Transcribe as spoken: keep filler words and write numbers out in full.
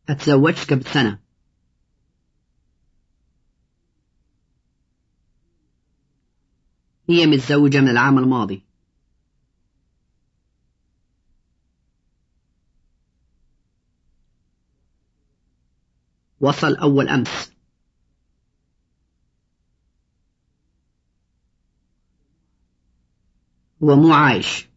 اتزوجت قبل سنة. هي متزوجة من العام الماضي. وصل أول أمس. هو مو عايش.